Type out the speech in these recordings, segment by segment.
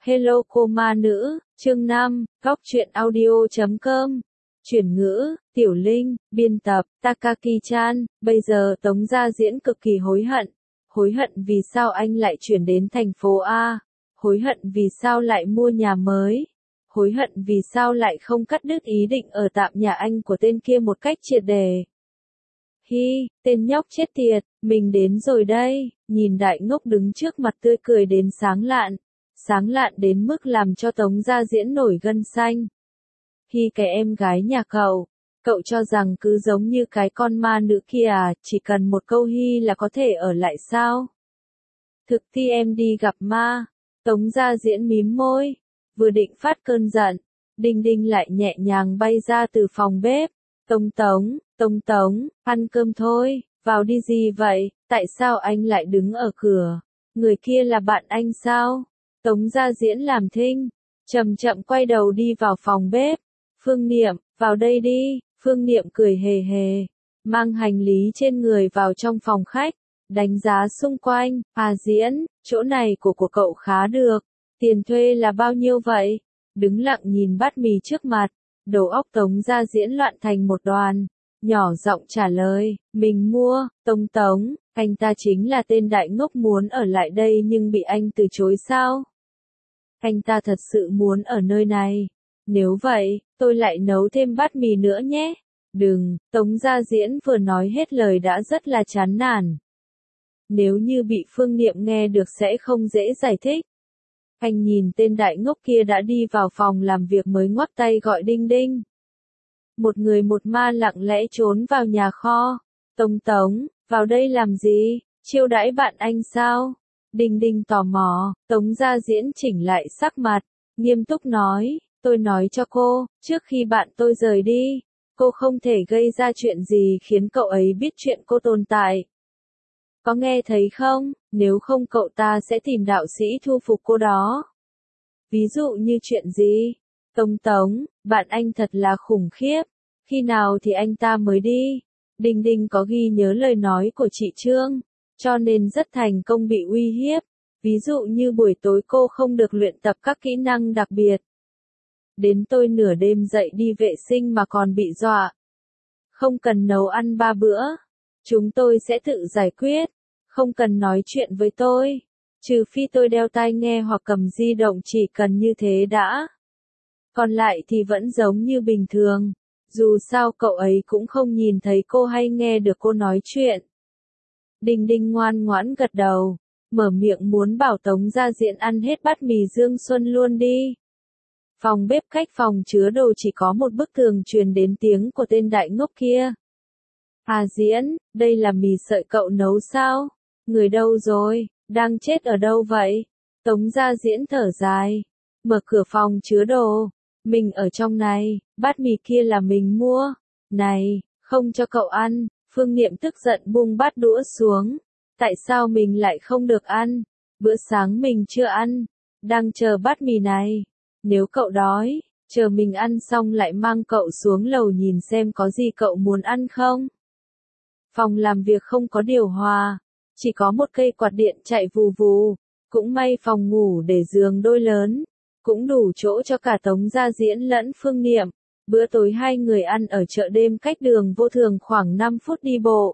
Hello cô ma nữ, chương 5, góc truyện audio.com. Chuyển ngữ, Tiểu Linh, biên tập, Takaki-chan. Bây giờ Tống Gia Diễn cực kỳ hối hận. Hối hận vì sao anh lại chuyển đến thành phố A. Hối hận vì sao lại mua nhà mới. Hối hận vì sao lại không cắt đứt ý định ở tạm nhà anh của tên kia một cách triệt để. Hi, tên nhóc chết tiệt, mình đến rồi đây. Nhìn Đại Ngốc đứng trước mặt tươi cười đến sáng lạn đến mức làm cho Tống Gia Diễn nổi gân xanh. Hi, cái em gái nhà cậu cho rằng cứ giống như cái con ma nữ kia à, chỉ cần một câu hi là có thể ở lại sao? Thực thi em đi gặp ma. Tống Gia Diễn mím môi, vừa định phát cơn giận, Đinh Đinh lại nhẹ nhàng bay ra từ phòng bếp. Tống, ăn cơm thôi, vào đi. Gì vậy, tại sao anh lại đứng ở cửa? Người kia là bạn anh sao? Tống Gia Diễn làm thinh, chậm chậm quay đầu đi vào phòng bếp. Phương Niệm, vào đây đi. Phương Niệm cười hề hề, mang hành lý trên người vào trong phòng khách, đánh giá xung quanh. À Diễn, chỗ này của cậu khá được. Tiền thuê là bao nhiêu vậy? Đứng lặng nhìn bát mì trước mặt, đầu óc Tống Gia Diễn loạn thành một đoàn, nhỏ giọng trả lời, mình mua. Tống, anh ta chính là tên Đại Ngốc muốn ở lại đây nhưng bị anh từ chối sao? Anh ta thật sự muốn ở nơi này. Nếu vậy, tôi lại nấu thêm bát mì nữa nhé. Đừng, Tống Gia Diễn vừa nói hết lời đã rất là chán nản. Nếu như bị Phương Niệm nghe được sẽ không dễ giải thích. Anh nhìn tên Đại Ngốc kia đã đi vào phòng làm việc mới ngoắc tay gọi Đinh Đinh. Một người một ma lặng lẽ trốn vào nhà kho. Tống, vào đây làm gì? Chiêu đãi bạn anh sao? Đinh Đinh tò mò. Tống Gia Diễn chỉnh lại sắc mặt, nghiêm túc nói, tôi nói cho cô, trước khi bạn tôi rời đi, cô không thể gây ra chuyện gì khiến cậu ấy biết chuyện cô tồn tại. Có nghe thấy không? Nếu không cậu ta sẽ tìm đạo sĩ thu phục cô đó. Ví dụ như chuyện gì? Tống, bạn anh thật là khủng khiếp. Khi nào thì anh ta mới đi? Đinh Đinh có ghi nhớ lời nói của chị Trương, cho nên rất thành công bị uy hiếp. Ví dụ như buổi tối cô không được luyện tập các kỹ năng đặc biệt. Đến tôi nửa đêm dậy đi vệ sinh mà còn bị dọa. Không cần nấu ăn 3 bữa. Chúng tôi sẽ tự giải quyết. Không cần nói chuyện với tôi. Trừ phi tôi đeo tai nghe hoặc cầm di động, chỉ cần như thế đã. Còn lại thì vẫn giống như bình thường. Dù sao cậu ấy cũng không nhìn thấy cô hay nghe được cô nói chuyện. Đinh Đinh ngoan ngoãn gật đầu, mở miệng muốn bảo Tống Gia Diễn ăn hết bát mì Dương Xuân luôn đi. Phòng bếp cách phòng chứa đồ chỉ có một bức tường truyền đến tiếng của tên Đại Ngốc kia. À Diễn, đây là mì sợi cậu nấu sao? Người đâu rồi? Đang chết ở đâu vậy? Tống Gia Diễn thở dài, mở cửa phòng chứa đồ. Mình ở trong này, bát mì kia là mình mua. Này, không cho cậu ăn. Phương Niệm tức giận buông bát đũa xuống. Tại sao mình lại không được ăn? Bữa sáng mình chưa ăn. Đang chờ bát mì này. Nếu cậu đói, chờ mình ăn xong lại mang cậu xuống lầu nhìn xem có gì cậu muốn ăn không. Phòng làm việc không có điều hòa, chỉ có một cây quạt điện chạy vù vù. Cũng may phòng ngủ để giường đôi lớn, cũng đủ chỗ cho cả Tống Gia Diễn lẫn Phương Niệm. Bữa tối hai người ăn ở chợ đêm cách Đường Vô Thường khoảng 5 phút đi bộ.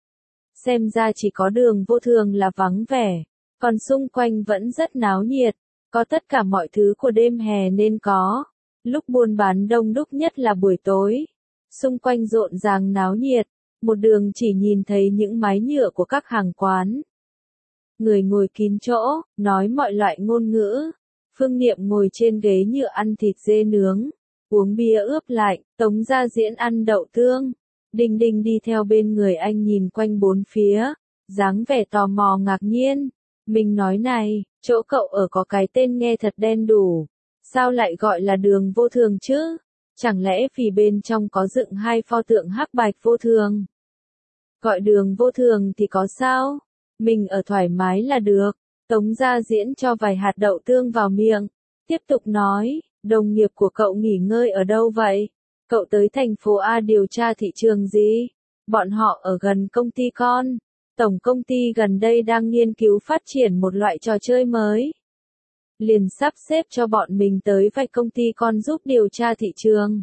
Xem ra chỉ có Đường Vô Thường là vắng vẻ, còn xung quanh vẫn rất náo nhiệt, có tất cả mọi thứ của đêm hè nên có. Lúc buôn bán đông đúc nhất là buổi tối. Xung quanh rộn ràng náo nhiệt, một đường chỉ nhìn thấy những mái nhựa của các hàng quán. Người ngồi kín chỗ, nói mọi loại ngôn ngữ. Phương Niệm ngồi trên ghế nhựa ăn thịt dê nướng, uống bia ướp lạnh. Tống Gia Diễn ăn đậu tương. Đinh Đinh đi theo bên người anh nhìn quanh bốn phía, dáng vẻ tò mò ngạc nhiên. Mình nói này, chỗ cậu ở có cái tên nghe thật đen đủi. Sao lại gọi là Đường Vô Thường chứ? Chẳng lẽ vì bên trong có dựng hai pho tượng hắc bạch vô thường? Gọi Đường Vô Thường thì có sao? Mình ở thoải mái là được. Tống Gia Diễn cho vài hạt đậu tương vào miệng, tiếp tục nói, đồng nghiệp của cậu nghỉ ngơi ở đâu vậy? Cậu tới thành phố A điều tra thị trường gì? Bọn họ ở gần công ty con. Tổng công ty gần đây đang nghiên cứu phát triển một loại trò chơi mới. liền sắp xếp cho bọn mình tới vài công ty con giúp điều tra thị trường.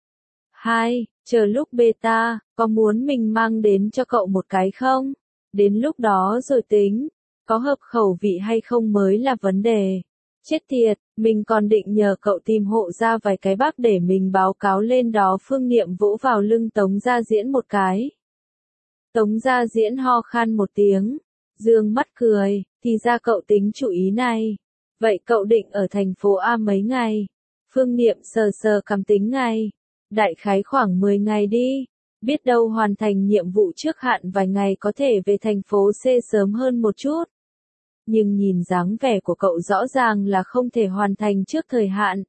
2. Chờ lúc beta, có muốn mình mang đến cho cậu một cái không? Đến lúc đó rồi tính, có hợp khẩu vị hay không mới là vấn đề. Chết tiệt, mình còn định nhờ cậu tìm hộ ra vài cái bác để mình báo cáo lên đó. Phương Niệm vỗ vào lưng Tống Gia Diễn một cái. Tống Gia Diễn ho khan một tiếng, dương mắt cười, thì ra cậu tính chủ ý này. Vậy cậu định ở thành phố A mấy ngày? Phương Niệm sờ sờ cằm tính ngày. Đại khái khoảng 10 ngày đi. Biết đâu hoàn thành nhiệm vụ trước hạn vài ngày có thể về thành phố C sớm hơn một chút. Nhưng nhìn dáng vẻ của cậu rõ ràng là không thể hoàn thành trước thời hạn.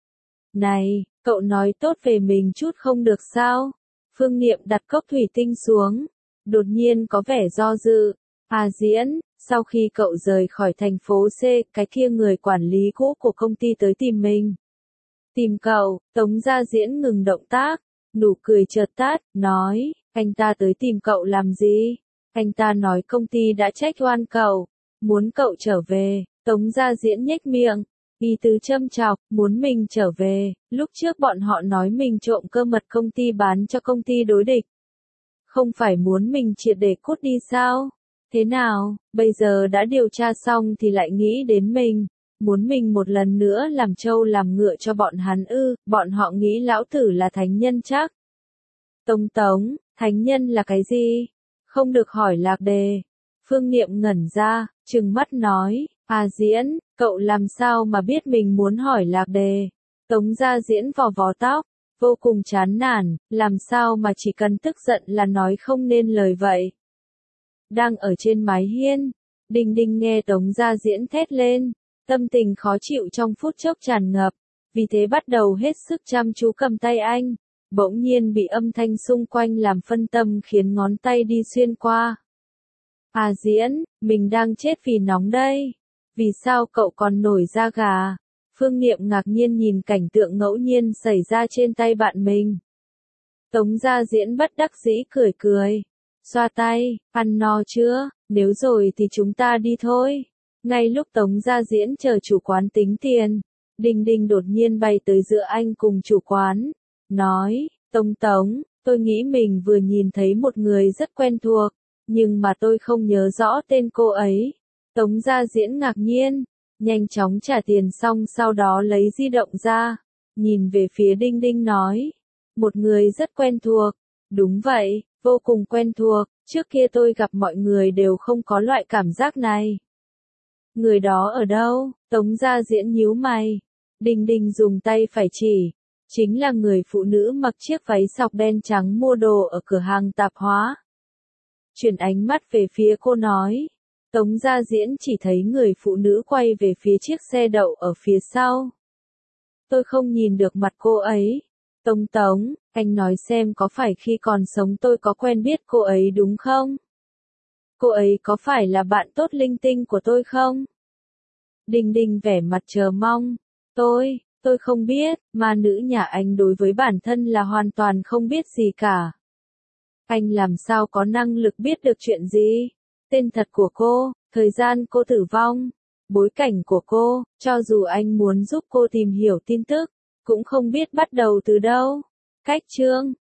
Này, cậu nói tốt về mình chút không được sao? Phương Niệm đặt cốc thủy tinh xuống. Đột nhiên có vẻ do dự. Diễn, sau khi cậu rời khỏi thành phố C, cái kia người quản lý cũ của công ty tới tìm mình. Tìm cậu, Tống Gia Diễn ngừng động tác, nụ cười chợt tắt, nói, anh ta tới tìm cậu làm gì? Anh ta nói công ty đã trách oan cậu, muốn cậu trở về. Tống Gia Diễn nhếch miệng, ý tứ châm chọc, muốn mình trở về. Lúc trước bọn họ nói mình trộm cơ mật công ty bán cho công ty đối địch. Không phải muốn mình triệt để cút đi sao? Thế nào, bây giờ đã điều tra xong thì lại nghĩ đến mình, muốn mình một lần nữa làm trâu làm ngựa cho bọn hắn ư? Bọn họ nghĩ lão tử là thánh nhân chắc. Tống, thánh nhân là cái gì? Không được hỏi lạc đề. Phương Niệm ngẩn ra, trừng mắt nói, Diễn, cậu làm sao mà biết mình muốn hỏi lạc đề? Tống Gia Diễn vò vò tóc, vô cùng chán nản, làm sao mà chỉ cần tức giận là nói không nên lời vậy? Đang ở trên mái hiên, Đinh Đinh nghe Tống Gia Diễn thét lên, tâm tình khó chịu trong phút chốc tràn ngập, vì thế bắt đầu hết sức chăm chú cầm tay anh, bỗng nhiên bị âm thanh xung quanh làm phân tâm khiến ngón tay đi xuyên qua. Diễn, mình đang chết vì nóng đây, vì sao cậu còn nổi da gà? Phương Niệm ngạc nhiên nhìn cảnh tượng ngẫu nhiên xảy ra trên tay bạn mình. Tống Gia Diễn bất đắc dĩ cười cười. Xoa tay, ăn no chưa, nếu rồi thì chúng ta đi thôi. Ngay lúc Tống Gia Diễn chờ chủ quán tính tiền, Đinh Đinh đột nhiên bay tới giữa anh cùng chủ quán. Nói, Tống, tôi nghĩ mình vừa nhìn thấy một người rất quen thuộc, nhưng mà tôi không nhớ rõ tên cô ấy. Tống Gia Diễn ngạc nhiên, nhanh chóng trả tiền xong sau đó lấy di động ra, nhìn về phía Đinh Đinh nói. Một người rất quen thuộc, đúng vậy. Vô cùng quen thuộc, trước kia tôi gặp mọi người đều không có loại cảm giác này. Người đó ở đâu? Tống Gia Diễn nhíu mày. Đinh Đinh dùng tay phải chỉ. Chính là người phụ nữ mặc chiếc váy sọc đen trắng mua đồ ở cửa hàng tạp hóa. Chuyển ánh mắt về phía cô nói. Tống Gia Diễn chỉ thấy người phụ nữ quay về phía chiếc xe đậu ở phía sau. Tôi không nhìn được mặt cô ấy. Tống, anh nói xem có phải khi còn sống tôi có quen biết cô ấy đúng không? Cô ấy có phải là bạn tốt linh tinh của tôi không? Đinh Đinh vẻ mặt chờ mong. Tôi không biết, mà nữ nhà anh đối với bản thân là hoàn toàn không biết gì cả. Anh làm sao có năng lực biết được chuyện gì? Tên thật của cô, thời gian cô tử vong, bối cảnh của cô, cho dù anh muốn giúp cô tìm hiểu tin tức, cũng không biết bắt đầu từ đâu. Cách chương